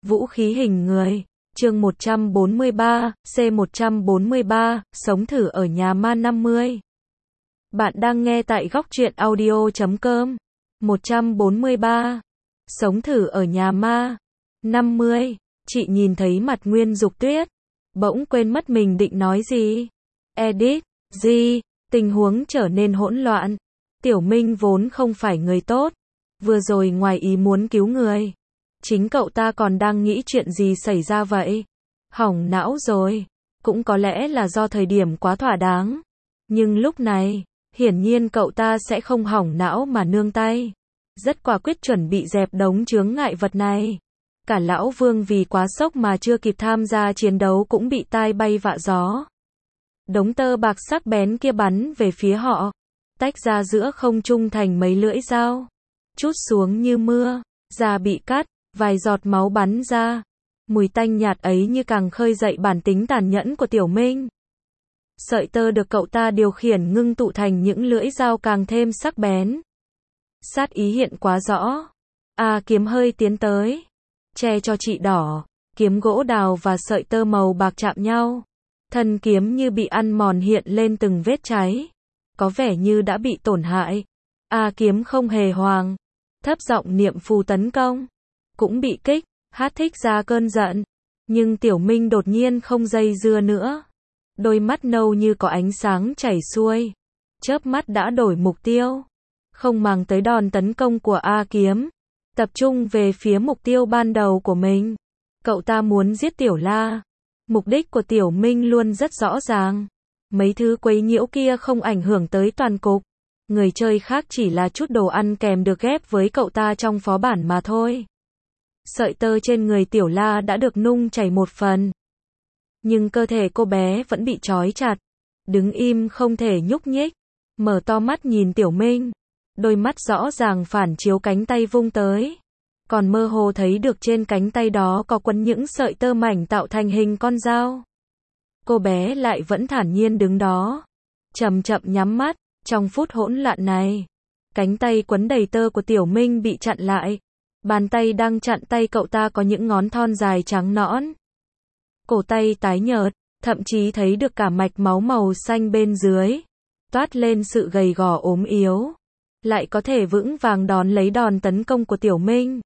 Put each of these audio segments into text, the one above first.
Vũ khí hình người. Chương 143, C143, sống thử ở nhà ma 50. Bạn đang nghe tại góc truyện audio.com. 143. Sống thử ở nhà ma 50. Chị nhìn thấy mặt Nguyên Dục Tuyết, bỗng quên mất mình định nói gì. Edit. Gì? Tình huống trở nên hỗn loạn. Tiểu Minh vốn không phải người tốt, vừa rồi ngoài ý muốn cứu người. Chính cậu ta còn đang nghĩ chuyện gì xảy ra vậy? Hỏng não rồi. Cũng có lẽ là do thời điểm quá thỏa đáng. Nhưng lúc này, hiển nhiên cậu ta sẽ không hỏng não mà nương tay. Rất quả quyết chuẩn bị dẹp đống chướng ngại vật này. Cả lão Vương vì quá sốc mà chưa kịp tham gia chiến đấu cũng bị tai bay vạ gió. Đống tơ bạc sắc bén kia bắn về phía họ, tách ra giữa không trung thành mấy lưỡi dao, trút xuống như mưa, da bị cắt, vài giọt máu bắn ra. Mùi tanh nhạt ấy như càng khơi dậy bản tính tàn nhẫn của Tiểu Minh. Sợi tơ được cậu ta điều khiển ngưng tụ thành những lưỡi dao càng thêm sắc bén. Sát ý hiện quá rõ. Kiếm hơi tiến tới, che cho chị đỏ. Kiếm gỗ đào và sợi tơ màu bạc chạm nhau. Thân kiếm như bị ăn mòn hiện lên từng vết cháy, có vẻ như đã bị tổn hại. Kiếm không hề hoang, thấp giọng niệm phù tấn công. Cũng bị kích, thích ra cơn giận. Nhưng Tiểu Minh đột nhiên không dây dưa nữa. Đôi mắt nâu như có ánh sáng chảy xuôi, chớp mắt đã đổi mục tiêu. Không màng tới đòn tấn công của kiếm, tập trung về phía mục tiêu ban đầu của mình. Cậu ta muốn giết Tiểu La. Mục đích của Tiểu Minh luôn rất rõ ràng. Mấy thứ quấy nhiễu kia không ảnh hưởng tới toàn cục. Người chơi khác chỉ là chút đồ ăn kèm được ghép với cậu ta trong phó bản mà thôi. Sợi tơ trên người Tiểu La đã được nung chảy một phần. Nhưng cơ thể cô bé vẫn bị trói chặt. Đứng im không thể nhúc nhích. Mở to mắt nhìn Tiểu Minh. Đôi mắt rõ ràng phản chiếu cánh tay vung tới. Còn mơ hồ thấy được trên cánh tay đó có quấn những sợi tơ mảnh tạo thành hình con dao. Cô bé lại vẫn thản nhiên đứng đó, chậm chậm nhắm mắt. Trong phút hỗn loạn này, cánh tay quấn đầy tơ của Tiểu Minh bị chặn lại. Bàn tay đang chặn tay cậu ta có những ngón thon dài trắng nõn. Cổ tay tái nhợt, thậm chí thấy được cả mạch máu màu xanh bên dưới, toát lên sự gầy gò ốm yếu. Lại có thể vững vàng đón lấy đòn tấn công của Tiểu Minh.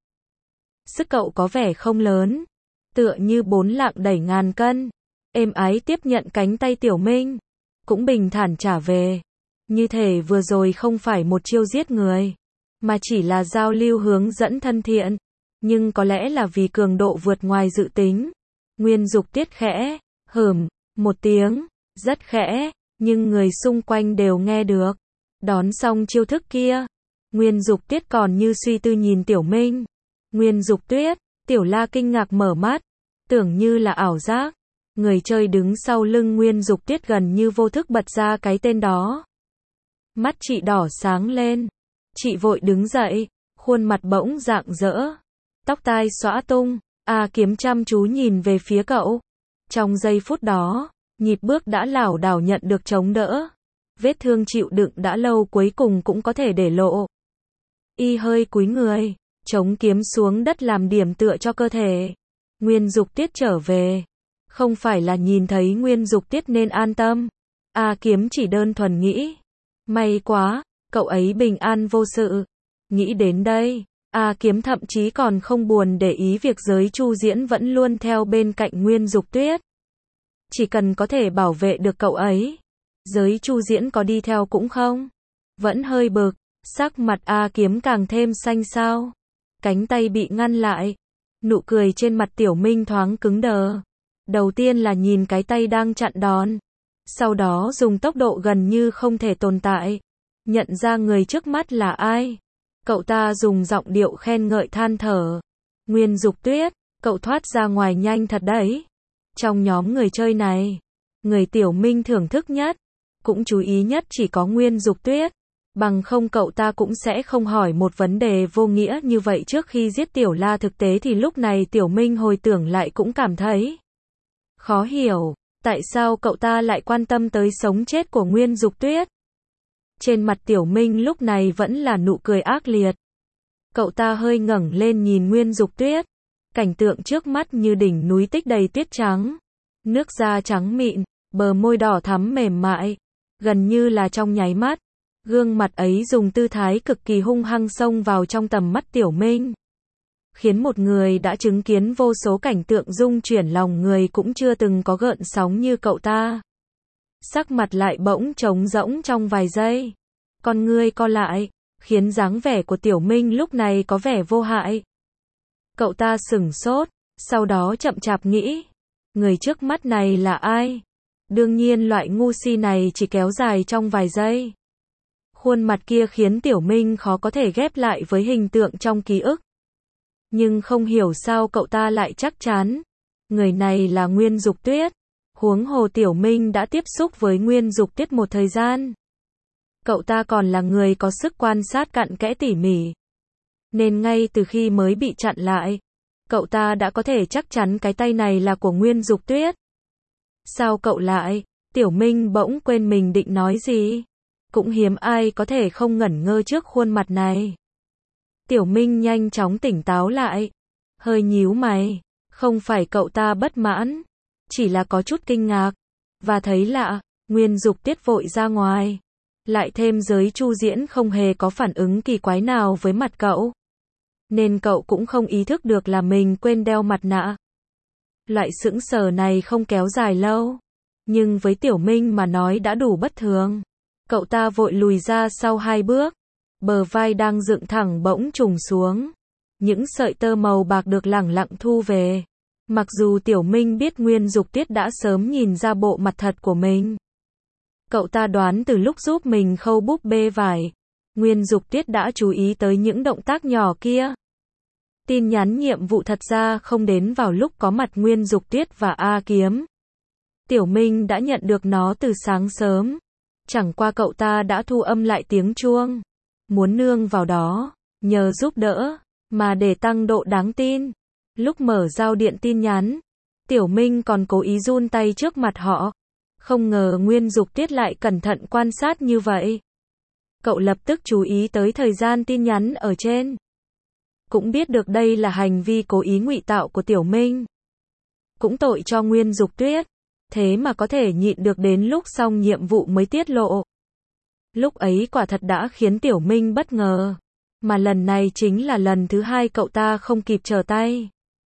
Sức cậu có vẻ không lớn, tựa như 4 lạng đẩy ngàn cân. Êm ái tiếp nhận cánh tay Tiểu Minh, cũng bình thản trả về. Như thể vừa rồi không phải một chiêu giết người, mà chỉ là giao lưu hướng dẫn thân thiện. Nhưng có lẽ là vì cường độ vượt ngoài dự tính, Nguyên Dục Tuyết khẽ một tiếng, rất khẽ, nhưng người xung quanh đều nghe được. Đón xong chiêu thức kia, Nguyên Dục Tuyết còn như suy tư nhìn Tiểu Minh. Nguyên Dục Tuyết, Tiểu La kinh ngạc mở mắt, tưởng như là ảo giác. Người chơi đứng sau lưng Nguyên Dục Tuyết gần như vô thức bật ra cái tên đó. Mắt chị đỏ sáng lên, chị vội đứng dậy, khuôn mặt bỗng rạng rỡ, tóc tai xõa tung. Kiếm chăm chú nhìn về phía cậu. Trong giây phút đó, nhịp bước đã lảo đảo nhận được chống đỡ. Vết thương chịu đựng đã lâu cuối cùng cũng có thể để lộ. Hơi cúi người, chống kiếm xuống đất làm điểm tựa cho cơ thể. Nguyên Dục Tuyết trở về, không phải là nhìn thấy Nguyên Dục Tuyết nên an tâm. Kiếm chỉ đơn thuần nghĩ, may quá, cậu ấy bình an vô sự. Nghĩ đến đây, Kiếm thậm chí còn không buồn để ý việc giới Chu Diễn vẫn luôn theo bên cạnh Nguyên Dục Tuyết. Chỉ cần có thể bảo vệ được cậu ấy, giới Chu Diễn có đi theo cũng không. Vẫn hơi bực, sắc mặt Kiếm càng thêm xanh xao. Cánh tay bị ngăn lại, nụ cười trên mặt Tiểu Minh thoáng cứng đờ. Đầu tiên là nhìn cái tay đang chặn đòn, sau đó dùng tốc độ gần như không thể tồn tại, nhận ra người trước mắt là ai. Cậu ta dùng giọng điệu khen ngợi than thở. Nguyên Dục Tuyết, cậu thoát ra ngoài nhanh thật đấy. Trong nhóm người chơi này, người Tiểu Minh thưởng thức nhất, cũng chú ý nhất chỉ có Nguyên Dục Tuyết. Bằng không cậu ta cũng sẽ không hỏi một vấn đề vô nghĩa như vậy trước khi giết Tiểu La. Thực tế thì lúc này Tiểu Minh hồi tưởng lại cũng cảm thấy khó hiểu, tại sao cậu ta lại quan tâm tới sống chết của Nguyên Dục Tuyết. Trên mặt Tiểu Minh lúc này vẫn là nụ cười ác liệt. Cậu ta hơi ngẩng lên nhìn Nguyên Dục Tuyết, Cảnh tượng trước mắt như đỉnh núi tích đầy tuyết trắng. Nước da trắng mịn, bờ môi đỏ thắm mềm mại, gần như là trong nháy mắt. Gương mặt ấy dùng tư thái cực kỳ hung hăng xông vào trong tầm mắt Tiểu Minh. Khiến một người đã chứng kiến vô số cảnh tượng rung chuyển lòng người cũng chưa từng có gợn sóng như cậu ta. Sắc mặt lại bỗng trống rỗng trong vài giây. Con ngươi co lại, khiến dáng vẻ của Tiểu Minh lúc này có vẻ vô hại. Cậu ta sửng sốt, sau đó chậm chạp nghĩ, người trước mắt này là ai? Đương nhiên loại ngu si này chỉ kéo dài trong vài giây. Khuôn mặt kia khiến Tiểu Minh khó có thể ghép lại với hình tượng trong ký ức. Nhưng không hiểu sao cậu ta lại chắc chắn, người này là Nguyên Dục Tuyết. Huống hồ Tiểu Minh đã tiếp xúc với Nguyên Dục Tuyết một thời gian. Cậu ta còn là người có sức quan sát cặn kẽ tỉ mỉ. Nên ngay từ khi mới bị chặn lại, cậu ta đã có thể chắc chắn cái tay này là của Nguyên Dục Tuyết. Sao cậu lại? Tiểu Minh bỗng quên mình định nói gì. Cũng hiếm ai có thể không ngẩn ngơ trước khuôn mặt này. Tiểu Minh nhanh chóng tỉnh táo lại. Hơi nhíu mày. Không phải cậu ta bất mãn. Chỉ là có chút kinh ngạc. Và thấy lạ, Nguyên Dục Tuyết vội ra ngoài. Lại thêm giới Chu Diễn không hề có phản ứng kỳ quái nào với mặt cậu. Nên cậu cũng không ý thức được là mình quên đeo mặt nạ. Loại sững sờ này không kéo dài lâu. Nhưng với Tiểu Minh mà nói đã đủ bất thường. Cậu ta vội lùi ra sau 2 bước. Bờ vai đang dựng thẳng bỗng trùng xuống. Những sợi tơ màu bạc được lẳng lặng thu về. Mặc dù Tiểu Minh biết Nguyên Dục Tuyết đã sớm nhìn ra bộ mặt thật của mình. Cậu ta đoán từ lúc giúp mình khâu búp bê vải, Nguyên Dục Tuyết đã chú ý tới những động tác nhỏ kia. Tin nhắn nhiệm vụ thật ra không đến vào lúc có mặt Nguyên Dục Tuyết và A Kiếm. Tiểu Minh đã nhận được nó từ sáng sớm. Chẳng qua cậu ta đã thu âm lại tiếng chuông. Muốn nương vào đó, nhờ giúp đỡ, mà để tăng độ đáng tin. Lúc mở giao điện tin nhắn, Tiểu Minh còn cố ý run tay trước mặt họ. Không ngờ Nguyên Dục Tuyết lại cẩn thận quan sát như vậy. Cậu lập tức chú ý tới thời gian tin nhắn ở trên. Cũng biết được đây là hành vi cố ý ngụy tạo của Tiểu Minh. Cũng tội cho Nguyên Dục Tuyết. Thế mà có thể nhịn được đến lúc xong nhiệm vụ mới tiết lộ. Lúc ấy quả thật đã khiến Tiểu Minh bất ngờ. Mà lần này chính là lần thứ 2 cậu ta không kịp trở tay.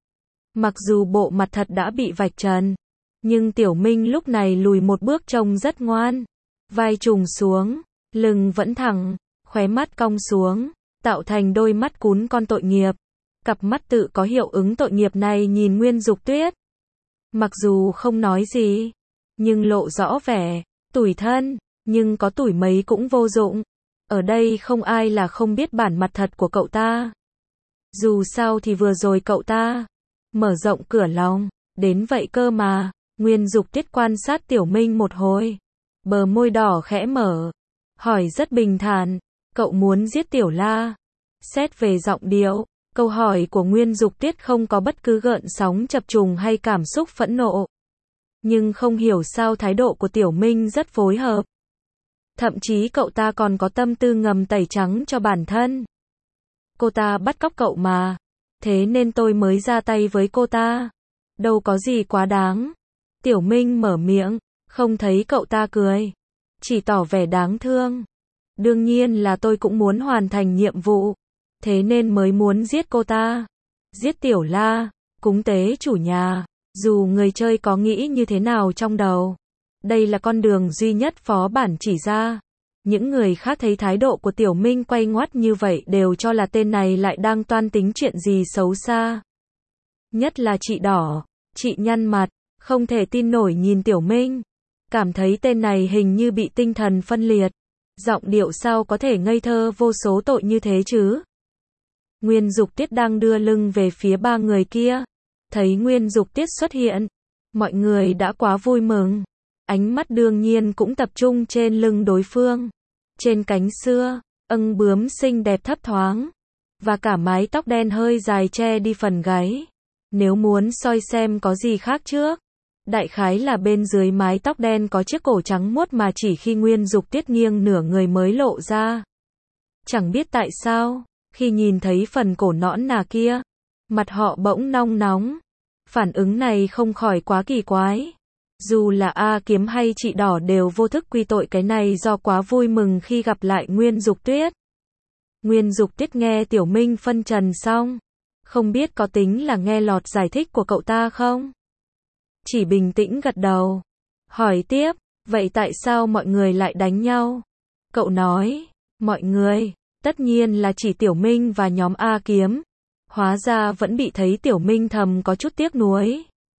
Mặc dù bộ mặt thật đã bị vạch trần. Nhưng Tiểu Minh lúc này lùi một bước trông rất ngoan. Vai trùng xuống, lưng vẫn thẳng, khóe mắt cong xuống, tạo thành đôi mắt cún con tội nghiệp. Cặp mắt tự có hiệu ứng tội nghiệp này nhìn Nguyên Dục Tuyết. Mặc dù không nói gì, nhưng lộ rõ vẻ tủi thân, nhưng có tủi mấy cũng vô dụng. Ở đây không ai là không biết bản mặt thật của cậu ta. Dù sao thì vừa rồi cậu ta mở rộng cửa lòng, đến vậy cơ mà. Nguyên Dục Tuyết quan sát Tiểu Minh một hồi, bờ môi đỏ khẽ mở, hỏi rất bình thản, cậu muốn giết Tiểu La? Xét về giọng điệu, câu hỏi của Nguyên Dục Tuyết không có bất cứ gợn sóng chập trùng hay cảm xúc phẫn nộ. Nhưng không hiểu sao thái độ của Tiểu Minh rất phối hợp. Thậm chí cậu ta còn có tâm tư ngầm tẩy trắng cho bản thân. Cô ta bắt cóc cậu mà, thế nên tôi mới ra tay với cô ta. Đâu có gì quá đáng. Tiểu Minh mở miệng, không thấy cậu ta cười, chỉ tỏ vẻ đáng thương. Đương nhiên là tôi cũng muốn hoàn thành nhiệm vụ, thế nên mới muốn giết cô ta. Giết Tiểu La, cúng tế chủ nhà, dù người chơi có nghĩ như thế nào trong đầu. Đây là con đường duy nhất phó bản chỉ ra. Những người khác thấy thái độ của Tiểu Minh quay ngoắt như vậy đều cho là tên này lại đang toan tính chuyện gì xấu xa. Nhất là chị Đỏ, chị nhăn mặt, không thể tin nổi nhìn Tiểu Minh. Cảm thấy tên này hình như bị tinh thần phân liệt. Giọng điệu sao có thể ngây thơ vô số tội như thế chứ? Nguyên Dục Tuyết đang đưa lưng về phía 3 người kia. Thấy Nguyên Dục Tuyết xuất hiện, mọi người đã quá vui mừng. Ánh mắt đương nhiên cũng tập trung trên lưng đối phương. Trên cánh xưa, âng bướm xinh đẹp thấp thoáng. Và cả mái tóc đen hơi dài che đi phần gáy. Nếu muốn soi xem có gì khác trước, đại khái là bên dưới mái tóc đen có chiếc cổ trắng muốt mà chỉ khi Nguyên Dục Tuyết nghiêng nửa người mới lộ ra. Chẳng biết tại sao, khi nhìn thấy phần cổ nõn nà kia, Mặt họ bỗng nong nóng. Phản ứng này không khỏi quá kỳ quái. Dù là A Kiếm hay chị Đỏ đều vô thức quy tội cái này do quá vui mừng khi gặp lại Nguyên Dục Tuyết. Nguyên Dục Tuyết nghe Tiểu Minh phân trần xong, không biết có tính là nghe lọt giải thích của cậu ta không? Chỉ bình tĩnh gật đầu. Hỏi tiếp, vậy tại sao mọi người lại đánh nhau? Cậu nói, mọi người, tất nhiên là chỉ Tiểu Minh và nhóm A Kiếm. Hóa ra vẫn bị thấy Tiểu Minh thầm có chút tiếc nuối.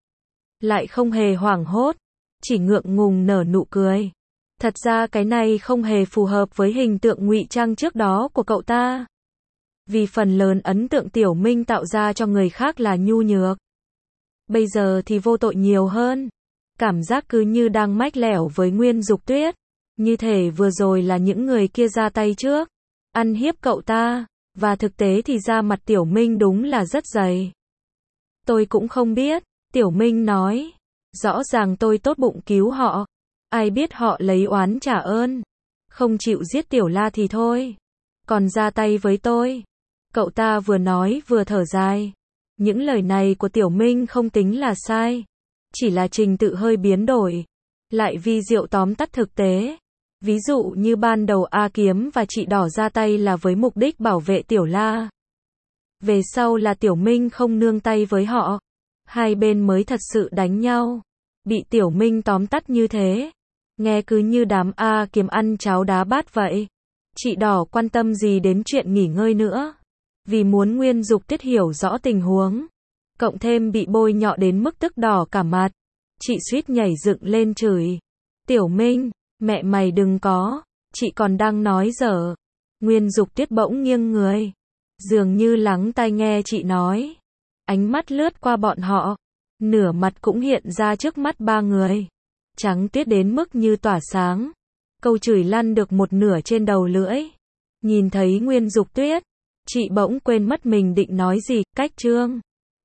Lại không hề hoảng hốt, chỉ ngượng ngùng nở nụ cười. Thật ra cái này không hề phù hợp với hình tượng ngụy trang trước đó của cậu ta. Vì phần lớn ấn tượng Tiểu Minh tạo ra cho người khác là nhu nhược. Bây giờ thì vô tội nhiều hơn. Cảm giác cứ như đang mách lẻo với Nguyên Dục Tuyết. Như thể vừa rồi là những người kia ra tay trước, ăn hiếp cậu ta. Và thực tế thì da mặt Tiểu Minh đúng là rất dày. Tôi cũng không biết, Tiểu Minh nói. Rõ ràng tôi tốt bụng cứu họ. Ai biết họ lấy oán trả ơn. Không chịu giết Tiểu La thì thôi, còn ra tay với tôi. Cậu ta vừa nói vừa thở dài. Những lời này của Tiểu Minh không tính là sai. Chỉ là trình tự hơi biến đổi. Lại vi diệu tóm tắt thực tế. Ví dụ như ban đầu A Kiếm và chị Đỏ ra tay là với mục đích bảo vệ Tiểu La. Về sau là Tiểu Minh không nương tay với họ. Hai bên mới thật sự đánh nhau. Bị Tiểu Minh tóm tắt như thế. Nghe cứ như đám A Kiếm ăn cháo đá bát vậy. Chị Đỏ quan tâm gì đến chuyện nghỉ ngơi nữa. Vì muốn Nguyên Dục Tuyết hiểu rõ tình huống. Cộng thêm bị bôi nhọ đến mức tức đỏ cả mặt. Chị suýt nhảy dựng lên chửi. Tiểu Minh, mẹ mày đừng có, chị còn đang nói dở. Nguyên Dục Tuyết bỗng nghiêng người. Dường như lắng tai nghe chị nói. Ánh mắt lướt qua bọn họ. Nửa mặt cũng hiện ra trước mắt ba người. Trắng tuyết đến mức như tỏa sáng. Câu chửi lăn được một nửa trên đầu lưỡi. Nhìn thấy Nguyên Dục Tuyết, chị bỗng quên mất mình định nói gì. Cách Trương